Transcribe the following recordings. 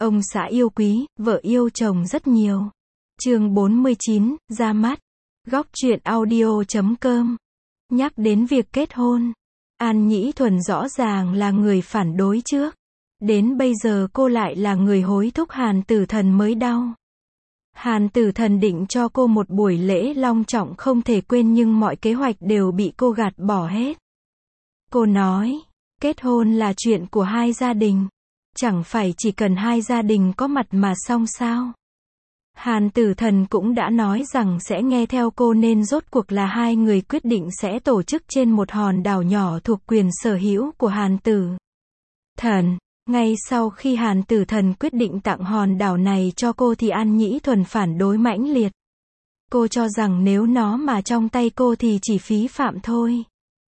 Ông xã yêu quý, vợ yêu chồng rất nhiều. Chương 49, ra mắt. Góc truyện audio.com. Nhắc đến việc kết hôn, An Nhĩ Thuần rõ ràng là người phản đối trước. Đến bây giờ cô lại là người hối thúc Hàn Tử Thần mới đau. Hàn Tử Thần định cho cô một buổi lễ long trọng không thể quên nhưng mọi kế hoạch đều bị cô gạt bỏ hết. Cô nói, kết hôn là chuyện của hai gia đình. Chẳng phải chỉ cần hai gia đình có mặt mà xong sao? Hàn Tử Thần cũng đã nói rằng sẽ nghe theo cô nên rốt cuộc là hai người quyết định sẽ tổ chức trên một hòn đảo nhỏ thuộc quyền sở hữu của Hàn Tử Thần. Ngay sau khi Hàn Tử Thần quyết định tặng hòn đảo này cho cô thì An Nhĩ Thuần phản đối mãnh liệt. Cô cho rằng nếu nó mà trong tay cô thì chỉ phí phạm thôi.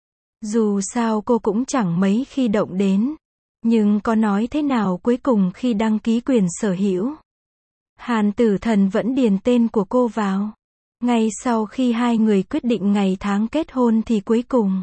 Dù sao cô cũng chẳng mấy khi động đến. Nhưng có nói thế nào cuối cùng khi đăng ký quyền sở hữu, Hàn Tử Thần vẫn điền tên của cô vào. Ngay sau khi hai người quyết định ngày tháng kết hôn thì cuối cùng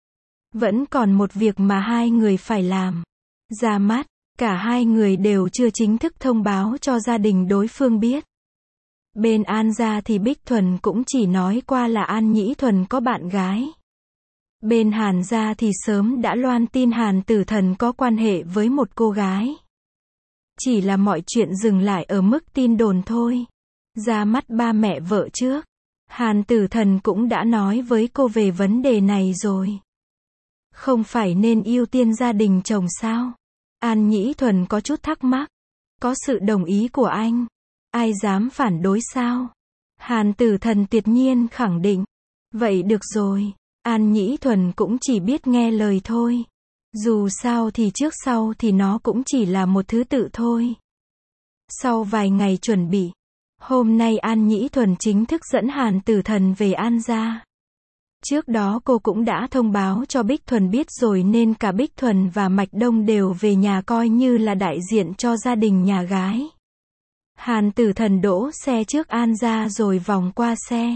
vẫn còn một việc mà hai người phải làm. Ra mắt, cả hai người đều chưa chính thức thông báo cho gia đình đối phương biết. Bên An gia thì Bích Thuần cũng chỉ nói qua là An Nhĩ Thuần có bạn gái. Bên Hàn gia thì sớm đã loan tin Hàn Tử Thần có quan hệ với một cô gái. Chỉ là mọi chuyện dừng lại ở mức tin đồn thôi. Ra mắt ba mẹ vợ trước, Hàn Tử Thần cũng đã nói với cô về vấn đề này rồi. Không phải nên ưu tiên gia đình chồng sao? An Nhĩ Thuần có chút thắc mắc. Có sự đồng ý của anh, ai dám phản đối sao? Hàn Tử Thần tuyệt nhiên khẳng định. Vậy được rồi. An Nhĩ Thuần cũng chỉ biết nghe lời thôi. Dù sao thì trước sau thì nó cũng chỉ là một thứ tự thôi. Sau vài ngày chuẩn bị, hôm nay An Nhĩ Thuần chính thức dẫn Hàn Tử Thần về An gia. Trước đó cô cũng đã thông báo cho Bích Thuần biết rồi nên cả Bích Thuần và Mạch Đông đều về nhà coi như là đại diện cho gia đình nhà gái. Hàn Tử Thần đỗ xe trước An gia rồi vòng qua xe.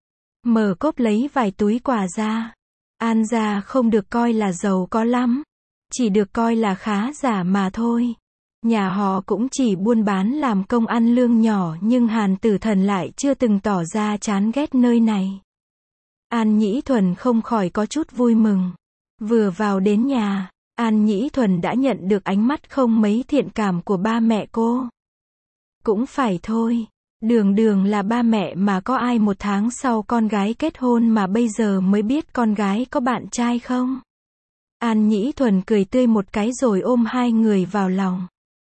Mở cốp lấy vài túi quà ra. An gia không được coi là giàu có lắm. Chỉ được coi là khá giả mà thôi. Nhà họ cũng chỉ buôn bán làm công ăn lương nhỏ nhưng Hàn Tử Thần lại chưa từng tỏ ra chán ghét nơi này. An Nhĩ Thuần không khỏi có chút vui mừng. Vừa vào đến nhà, An Nhĩ Thuần đã nhận được ánh mắt không mấy thiện cảm của ba mẹ cô. Cũng phải thôi. Đường đường là ba mẹ mà có ai một tháng sau con gái kết hôn mà bây giờ mới biết con gái có bạn trai không? An Nhĩ Thuần cười tươi một cái rồi ôm hai người vào lòng.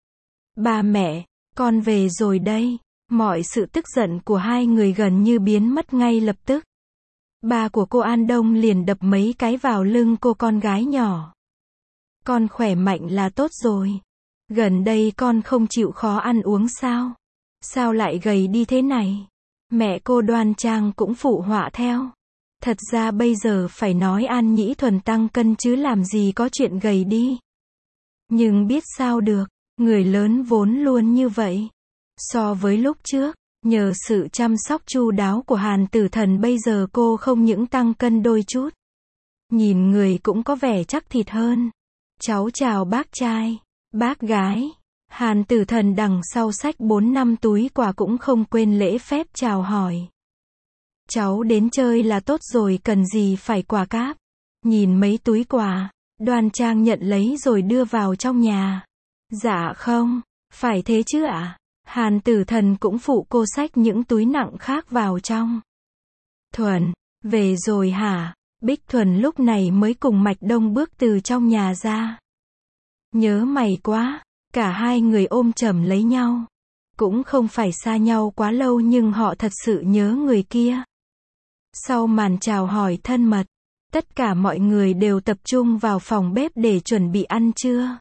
Ba mẹ, con về rồi đây. Mọi sự tức giận của hai người gần như biến mất ngay lập tức. Ba của cô An Đông liền đập mấy cái vào lưng cô con gái nhỏ. Con khỏe mạnh là tốt rồi. Gần đây con không chịu khó ăn uống sao? Sao lại gầy đi thế này? Mẹ cô Đoan Trang cũng phụ họa theo. Thật ra bây giờ phải nói An Nhĩ Thuần tăng cân chứ làm gì có chuyện gầy đi. Nhưng biết sao được, người lớn vốn luôn như vậy. So với lúc trước, nhờ sự chăm sóc chu đáo của Hàn Tử Thần bây giờ cô không những tăng cân đôi chút. Nhìn người cũng có vẻ chắc thịt hơn. Cháu chào bác trai, bác gái. Hàn Tử Thần đằng sau xách 4-5 túi quà cũng không quên lễ phép chào hỏi. Cháu đến chơi là tốt rồi cần gì phải quà cáp. Nhìn mấy túi quà, Đoan Trang nhận lấy rồi đưa vào trong nhà. Dạ không, phải thế chứ ạ. Hàn Tử Thần cũng phụ cô xách những túi nặng khác vào trong. Thuần, về rồi hả? Bích Thuần lúc này mới cùng Mạch Đông bước từ trong nhà ra. Nhớ mày quá. Cả hai người ôm chầm lấy nhau. Cũng không phải xa nhau quá lâu nhưng họ thật sự nhớ người kia. Sau màn chào hỏi thân mật, tất cả mọi người đều tập trung vào phòng bếp để chuẩn bị ăn trưa.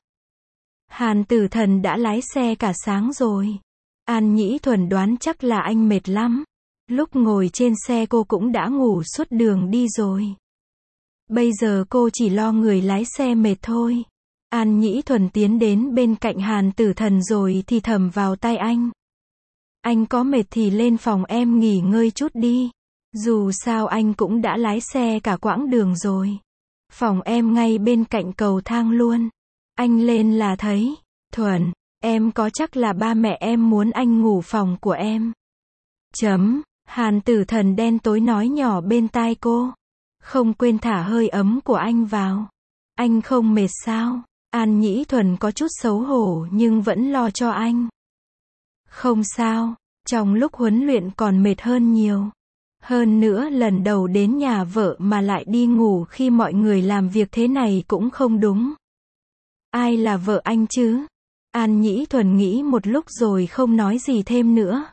Hàn Tử Thần đã lái xe cả sáng rồi. An Nhĩ Thuần đoán chắc là anh mệt lắm. Lúc ngồi trên xe cô cũng đã ngủ suốt đường đi rồi. Bây giờ cô chỉ lo người lái xe mệt thôi. An Nhĩ Thuần tiến đến bên cạnh Hàn Tử Thần rồi thì thầm vào tai anh. Anh có mệt thì lên phòng em nghỉ ngơi chút đi. Dù sao anh cũng đã lái xe cả quãng đường rồi. Phòng em ngay bên cạnh cầu thang luôn. Anh lên là thấy. Thuần, Em có chắc là ba mẹ em muốn anh ngủ phòng của em? Hàn Tử Thần đen tối nói nhỏ bên tai cô. Không quên thả hơi ấm của anh vào. Anh không mệt sao? An Nhĩ Thuần có chút xấu hổ nhưng vẫn lo cho anh. Không sao, trong lúc huấn luyện còn mệt hơn nhiều. Hơn nữa lần đầu đến nhà vợ mà lại đi ngủ khi mọi người làm việc thế này cũng không đúng. Ai là vợ anh chứ? An Nhĩ Thuần nghĩ một lúc rồi không nói gì thêm nữa.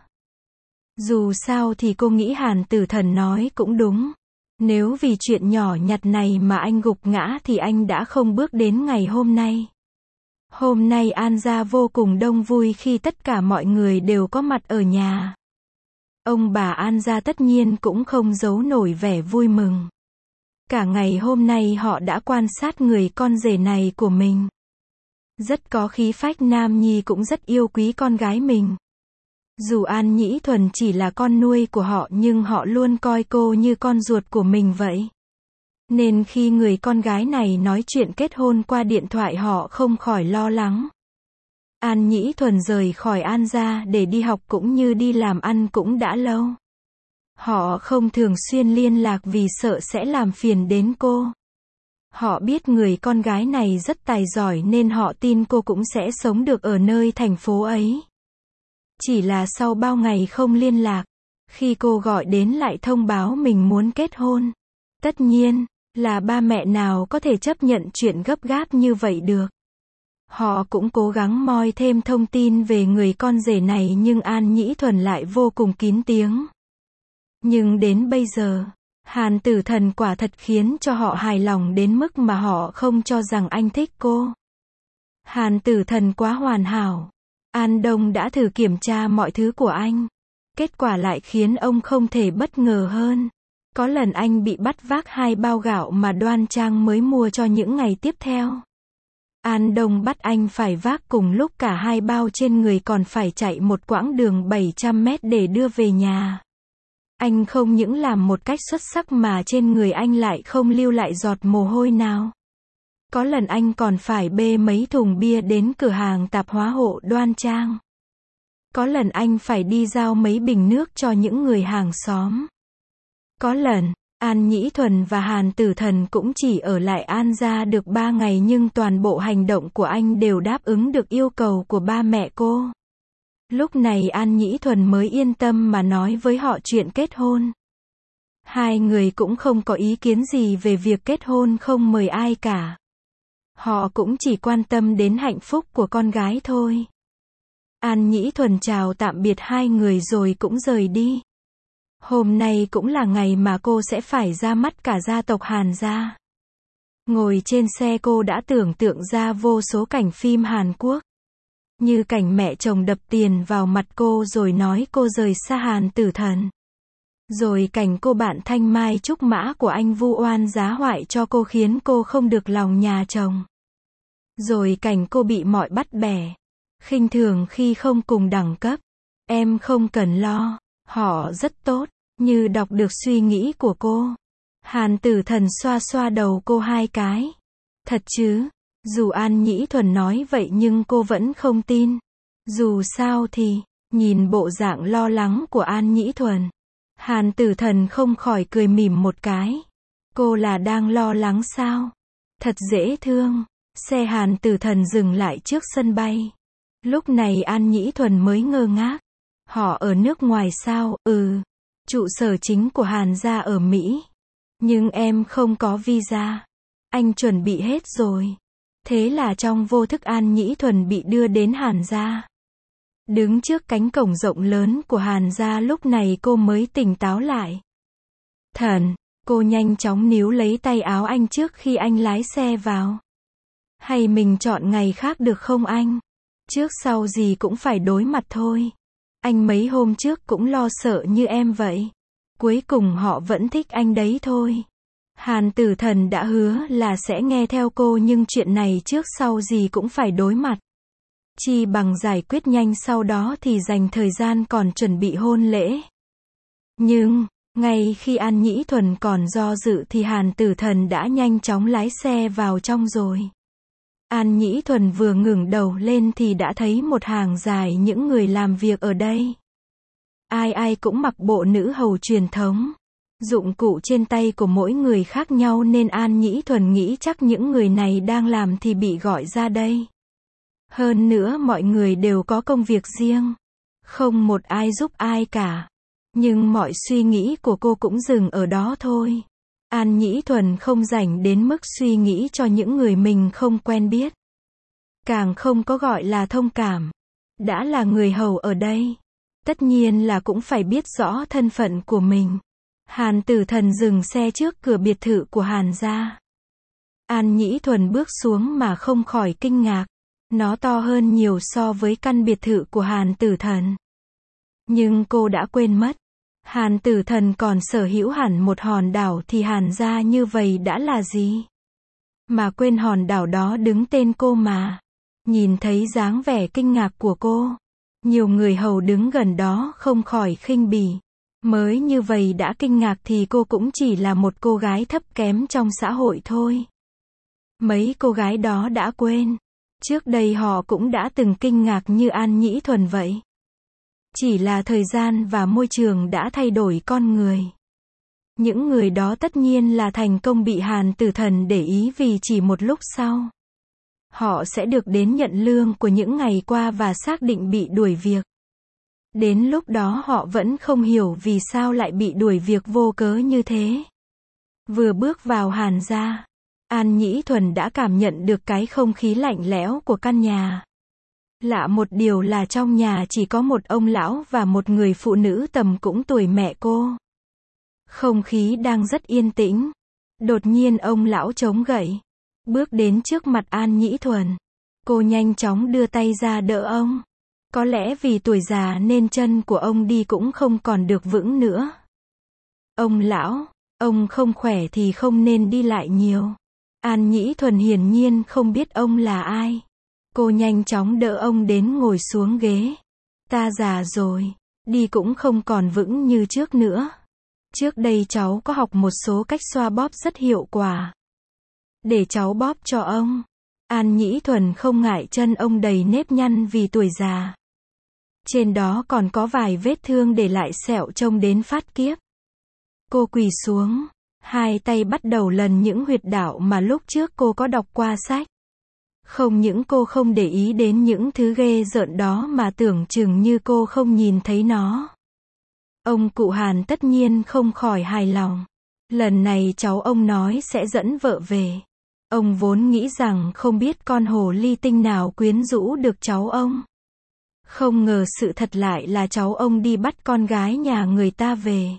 Dù sao thì cô nghĩ Hàn Tử Thần nói cũng đúng. Nếu vì chuyện nhỏ nhặt này mà anh gục ngã thì anh đã không bước đến ngày hôm nay. Hôm nay An gia vô cùng đông vui khi tất cả mọi người đều có mặt ở nhà. Ông bà An gia tất nhiên cũng không giấu nổi vẻ vui mừng. Cả ngày hôm nay họ đã quan sát người con rể này của mình. Rất có khí phách, nam nhi cũng rất yêu quý con gái mình. Dù An Nhĩ Thuần chỉ là con nuôi của họ nhưng họ luôn coi cô như con ruột của mình vậy. Nên khi người con gái này nói chuyện kết hôn qua điện thoại họ không khỏi lo lắng. An Nhĩ Thuần rời khỏi An gia để đi học cũng như đi làm ăn cũng đã lâu. Họ không thường xuyên liên lạc vì sợ sẽ làm phiền đến cô. Họ biết người con gái này rất tài giỏi nên họ tin cô cũng sẽ sống được ở nơi thành phố ấy. Chỉ là sau bao ngày không liên lạc, khi cô gọi đến lại thông báo mình muốn kết hôn. Tất nhiên, là ba mẹ nào có thể chấp nhận chuyện gấp gáp như vậy được. Họ cũng cố gắng moi thêm thông tin về người con rể này nhưng An Nhĩ Thuần lại vô cùng kín tiếng. Nhưng đến bây giờ, Hàn Tử Thần quả thật khiến cho họ hài lòng đến mức mà họ không cho rằng anh thích cô. Hàn Tử Thần quá hoàn hảo. An Đông đã thử kiểm tra mọi thứ của anh. Kết quả lại khiến ông không thể bất ngờ hơn. Có lần anh bị bắt vác 2 bao gạo mà Đoan Trang mới mua cho những ngày tiếp theo. An Đông bắt anh phải vác cùng lúc cả 2 bao trên người còn phải chạy một quãng đường 700 mét để đưa về nhà. Anh không những làm một cách xuất sắc mà trên người anh lại không lưu lại giọt mồ hôi nào. Có lần anh còn phải bê mấy thùng bia đến cửa hàng tạp hóa hộ Đoan Trang. Có lần anh phải đi giao mấy bình nước cho những người hàng xóm. Có lần, An Nhĩ Thuần và Hàn Tử Thần cũng chỉ ở lại An gia được 3 ngày nhưng toàn bộ hành động của anh đều đáp ứng được yêu cầu của ba mẹ cô. Lúc này An Nhĩ Thuần mới yên tâm mà nói với họ chuyện kết hôn. Hai người cũng không có ý kiến gì về việc kết hôn không mời ai cả. Họ cũng chỉ quan tâm đến hạnh phúc của con gái thôi. An Nhĩ Thuần chào tạm biệt hai người rồi cũng rời đi. Hôm nay cũng là ngày mà cô sẽ phải ra mắt cả gia tộc Hàn gia. Ngồi trên xe cô đã tưởng tượng ra vô số cảnh phim Hàn Quốc. Như cảnh mẹ chồng đập tiền vào mặt cô rồi nói cô rời xa Hàn Tử Thần. Rồi cảnh cô bạn thanh mai trúc mã của anh vu oan giá họa cho cô khiến cô không được lòng nhà chồng. Rồi cảnh cô bị mọi bắt bẻ, khinh thường khi không cùng đẳng cấp. Em không cần lo, họ rất tốt, như đọc được suy nghĩ của cô. Hàn Tử Thần xoa xoa đầu cô 2 cái. Thật chứ? Dù An Nhĩ Thuần nói vậy nhưng cô vẫn không tin. Dù sao thì, nhìn bộ dạng lo lắng của An Nhĩ Thuần, Hàn Tử Thần không khỏi cười mỉm một cái. Cô là đang lo lắng sao? Thật dễ thương. Xe Hàn Tử Thần dừng lại trước sân bay. Lúc này An Nhĩ Thuần mới ngơ ngác. Họ ở nước ngoài sao? Trụ sở chính của Hàn gia ở Mỹ. Nhưng em không có visa. Anh chuẩn bị hết rồi. Thế là trong vô thức An Nhĩ Thuần bị đưa đến Hàn gia. Đứng trước cánh cổng rộng lớn của Hàn gia lúc này cô mới tỉnh táo lại. Thần, cô nhanh chóng níu lấy tay áo anh trước khi anh lái xe vào. Hay mình chọn ngày khác được không anh? Trước sau gì cũng phải đối mặt thôi. Anh mấy hôm trước cũng lo sợ như em vậy. Cuối cùng họ vẫn thích anh đấy thôi. Hàn Tử Thần đã hứa là sẽ nghe theo cô nhưng chuyện này trước sau gì cũng phải đối mặt. Chi bằng giải quyết nhanh sau đó thì dành thời gian còn chuẩn bị hôn lễ. Nhưng, ngay khi An Nhĩ Thuần còn do dự thì Hàn Tử Thần đã nhanh chóng lái xe vào trong rồi. An Nhĩ Thuần vừa ngẩng đầu lên thì đã thấy một hàng dài những người làm việc ở đây. Ai ai cũng mặc bộ nữ hầu truyền thống. Dụng cụ trên tay của mỗi người khác nhau nên An Nhĩ Thuần nghĩ chắc những người này đang làm thì bị gọi ra đây. Hơn nữa mọi người đều có công việc riêng. Không một ai giúp ai cả. Nhưng mọi suy nghĩ của cô cũng dừng ở đó thôi. An Nhĩ Thuần không rảnh đến mức suy nghĩ cho những người mình không quen biết. Càng không có gọi là thông cảm. Đã là người hầu ở đây. Tất nhiên là cũng phải biết rõ thân phận của mình. Hàn Tử Thần dừng xe trước cửa biệt thự của Hàn gia. An Nhĩ Thuần bước xuống mà không khỏi kinh ngạc. Nó to hơn nhiều so với căn biệt thự của Hàn Tử Thần. Nhưng cô đã quên mất. Hàn Tử Thần còn sở hữu hẳn một hòn đảo thì Hàn gia như vậy đã là gì? Mà quên hòn đảo đó đứng tên cô mà. Nhìn thấy dáng vẻ kinh ngạc của cô. Nhiều người hầu đứng gần đó không khỏi khinh bỉ. Mới như vậy đã kinh ngạc thì cô cũng chỉ là một cô gái thấp kém trong xã hội thôi. Mấy cô gái đó đã quên. Trước đây họ cũng đã từng kinh ngạc như An Nhĩ Thuần vậy. Chỉ là thời gian và môi trường đã thay đổi con người. Những người đó tất nhiên là thành công bị Hàn Tử Thần để ý vì chỉ một lúc sau. Họ sẽ được đến nhận lương của những ngày qua và xác định bị đuổi việc. Đến lúc đó họ vẫn không hiểu vì sao lại bị đuổi việc vô cớ như thế. Vừa bước vào Hàn gia, An Nhĩ Thuần đã cảm nhận được cái không khí lạnh lẽo của căn nhà. Lạ một điều là trong nhà chỉ có một ông lão và một người phụ nữ tầm cũng tuổi mẹ cô. Không khí đang rất yên tĩnh. Đột nhiên ông lão chống gậy, bước đến trước mặt An Nhĩ Thuần. Cô nhanh chóng đưa tay ra đỡ ông. Có lẽ vì tuổi già nên chân của ông đi cũng không còn được vững nữa. Ông lão, ông không khỏe thì không nên đi lại nhiều. An Nhĩ Thuần hiển nhiên không biết ông là ai. Cô nhanh chóng đỡ ông đến ngồi xuống ghế. Ta già rồi, đi cũng không còn vững như trước nữa. Trước đây cháu có học một số cách xoa bóp rất hiệu quả. Để cháu bóp cho ông. An Nhĩ Thuần không ngại chân ông đầy nếp nhăn vì tuổi già. Trên đó còn có vài vết thương để lại sẹo trông đến phát kiếp. Cô quỳ xuống, hai tay bắt đầu lần những huyệt đạo mà lúc trước cô có đọc qua sách. Không những cô không để ý đến những thứ ghê rợn đó mà tưởng chừng như cô không nhìn thấy nó. Ông cụ Hàn tất nhiên không khỏi hài lòng. Lần này cháu ông nói sẽ dẫn vợ về. Ông vốn nghĩ rằng không biết con hồ ly tinh nào quyến rũ được cháu ông. Không ngờ sự thật lại là cháu ông đi bắt con gái nhà người ta về.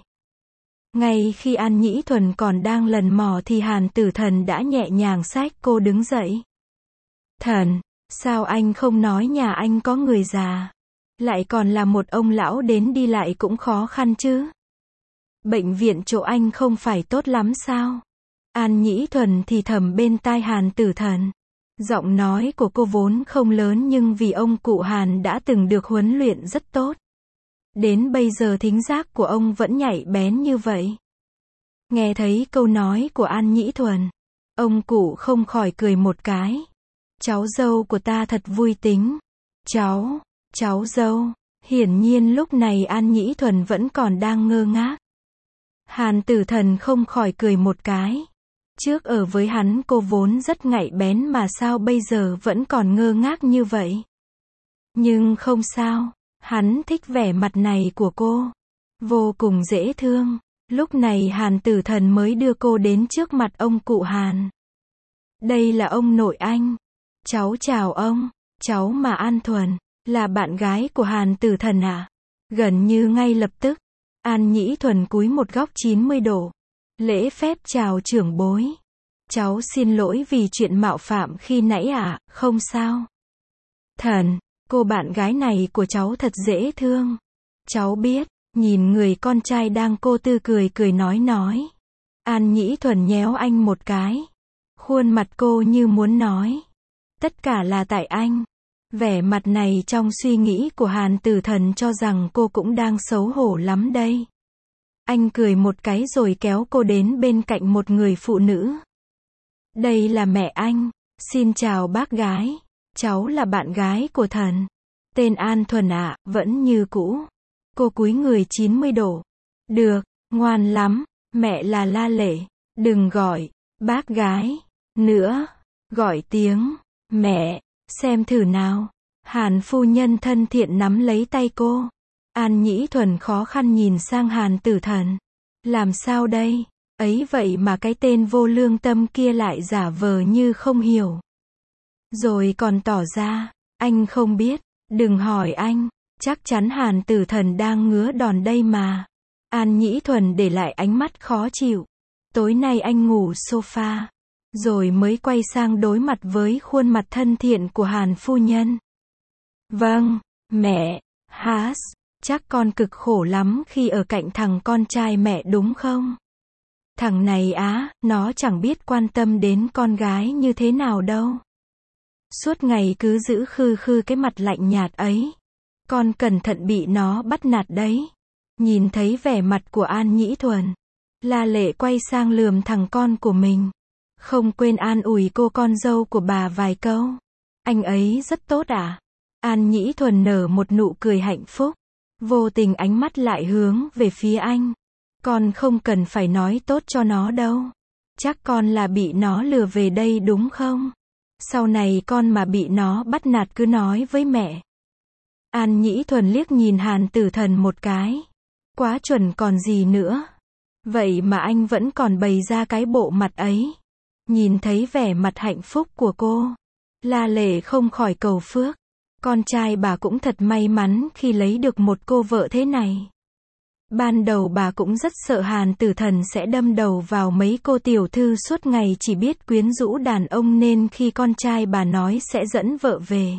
Ngay khi An Nhĩ Thuần còn đang lần mò thì Hàn Tử Thần đã nhẹ nhàng xách cô đứng dậy. Thần, sao anh không nói nhà anh có người già? Lại còn là một ông lão đến đi lại cũng khó khăn chứ. Bệnh viện chỗ anh không phải tốt lắm sao? An Nhĩ Thuần thì thầm bên tai Hàn Tử Thần. Giọng nói của cô vốn không lớn nhưng vì ông cụ Hàn đã từng được huấn luyện rất tốt. Đến bây giờ thính giác của ông vẫn nhạy bén như vậy. Nghe thấy câu nói của An Nhĩ Thuần, ông cụ không khỏi cười một cái. Cháu dâu của ta thật vui tính. Cháu dâu. Hiển nhiên lúc này An Nhĩ Thuần vẫn còn đang ngơ ngác. Hàn Tử Thần không khỏi cười một cái. Trước ở với hắn cô vốn rất nhạy bén mà sao bây giờ vẫn còn ngơ ngác như vậy. Nhưng không sao, hắn thích vẻ mặt này của cô. Vô cùng dễ thương. Lúc này Hàn Tử Thần mới đưa cô đến trước mặt ông cụ Hàn. Đây là ông nội anh. Cháu chào ông. Cháu mà An Thuần, là bạn gái của Hàn Tử Thần à? Gần như ngay lập tức, An Nhĩ Thuần cúi một góc 90 độ. Lễ phép chào trưởng bối. Cháu xin lỗi vì chuyện mạo phạm khi nãy ạ, không sao. Thần, cô bạn gái này của cháu thật dễ thương. Cháu biết, nhìn người con trai đang cô tư cười cười nói. An Nhĩ Thuần nhéo anh một cái. Khuôn mặt cô như muốn nói. Tất cả là tại anh. Vẻ mặt này trong suy nghĩ của Hàn Tử Thần cho rằng cô cũng đang xấu hổ lắm đây. Anh cười một cái rồi kéo cô đến bên cạnh một người phụ nữ. Đây là mẹ anh. Xin chào bác gái. Cháu là bạn gái của thần. Tên An Thuần ạ, vẫn như cũ. Cô cúi người 90 độ. Được, ngoan lắm. Mẹ là La Lệ. Đừng gọi bác gái nữa. Gọi tiếng mẹ, xem thử nào. Hàn phu nhân thân thiện nắm lấy tay cô. An Nhĩ Thuần khó khăn nhìn sang Hàn Tử Thần. Làm sao đây? Ấy vậy mà cái tên vô lương tâm kia lại giả vờ như không hiểu. Rồi còn tỏ ra, anh không biết, đừng hỏi anh, chắc chắn Hàn Tử Thần đang ngứa đòn đây mà. An Nhĩ Thuần để lại ánh mắt khó chịu. Tối nay anh ngủ sofa. Rồi mới quay sang đối mặt với khuôn mặt thân thiện của Hàn phu nhân. Vâng, mẹ, Haas, chắc con cực khổ lắm khi ở cạnh thằng con trai mẹ đúng không? Thằng này á, nó chẳng biết quan tâm đến con gái như thế nào đâu. Suốt ngày cứ giữ khư khư cái mặt lạnh nhạt ấy. Con cẩn thận bị nó bắt nạt đấy. Nhìn thấy vẻ mặt của An Nhĩ Thuần, La Lệ quay sang lườm thằng con của mình. Không quên an ủi cô con dâu của bà vài câu. Anh ấy rất tốt à? An Nhĩ Thuần nở một nụ cười hạnh phúc. Vô tình ánh mắt lại hướng về phía anh. Con không cần phải nói tốt cho nó đâu. Chắc con là bị nó lừa về đây đúng không? Sau này con mà bị nó bắt nạt cứ nói với mẹ. An Nhĩ Thuần liếc nhìn Hàn Tử Thần một cái. Quá chuẩn còn gì nữa. Vậy mà anh vẫn còn bày ra cái bộ mặt ấy. Nhìn thấy vẻ mặt hạnh phúc của cô, La Lệ không khỏi cầu phước. Con trai bà cũng thật may mắn khi lấy được một cô vợ thế này. Ban đầu bà cũng rất sợ Hàn Tử Thần sẽ đâm đầu vào mấy cô tiểu thư suốt ngày chỉ biết quyến rũ đàn ông nên khi con trai bà nói sẽ dẫn vợ về,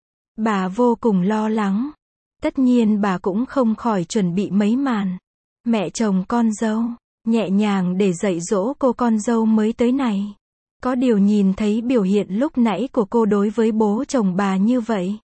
bà vô cùng lo lắng. Tất nhiên bà cũng không khỏi chuẩn bị mấy màn mẹ chồng con dâu, nhẹ nhàng để dạy dỗ cô con dâu mới tới này. Có điều nhìn thấy biểu hiện lúc nãy của cô đối với bố chồng bà như vậy,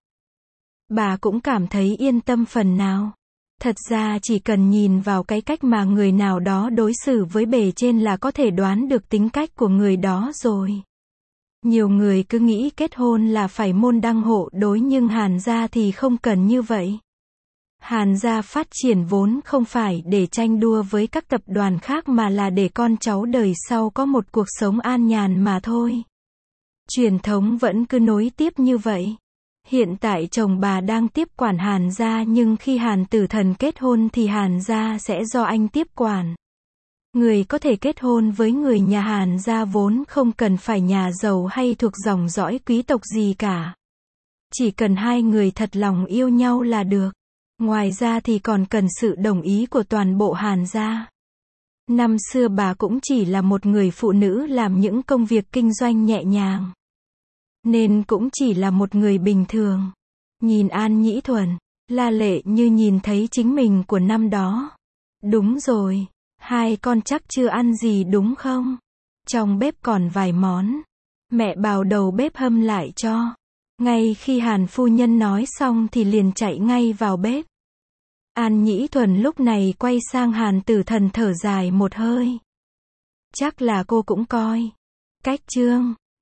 bà cũng cảm thấy yên tâm phần nào. Thật ra chỉ cần nhìn vào cái cách mà người nào đó đối xử với bề trên là có thể đoán được tính cách của người đó rồi. Nhiều người cứ nghĩ kết hôn là phải môn đăng hộ đối nhưng Hàn gia thì không cần như vậy. Hàn gia phát triển vốn không phải để tranh đua với các tập đoàn khác mà là để con cháu đời sau có một cuộc sống an nhàn mà thôi. Truyền thống vẫn cứ nối tiếp như vậy. Hiện tại chồng bà đang tiếp quản Hàn gia nhưng khi Hàn Tử Thần kết hôn thì Hàn gia sẽ do anh tiếp quản. Người có thể kết hôn với người nhà Hàn gia vốn không cần phải nhà giàu hay thuộc dòng dõi quý tộc gì cả. Chỉ cần hai người thật lòng yêu nhau là được. Ngoài ra thì còn cần sự đồng ý của toàn bộ Hàn gia. Năm xưa bà cũng chỉ là một người phụ nữ làm những công việc kinh doanh nhẹ nhàng, nên cũng chỉ là một người bình thường. Nhìn An Nhĩ Thuần, La Lệ như nhìn thấy chính mình của năm đó. Đúng rồi, hai con chắc chưa ăn gì đúng không? Trong bếp còn vài món. Mẹ bảo đầu bếp hâm lại cho. Ngay khi Hàn phu nhân nói xong thì liền chạy ngay vào bếp. An Nhĩ Thuần lúc này quay sang Hàn Tử Thần thở dài một hơi. Chắc là cô cũng coi cách chương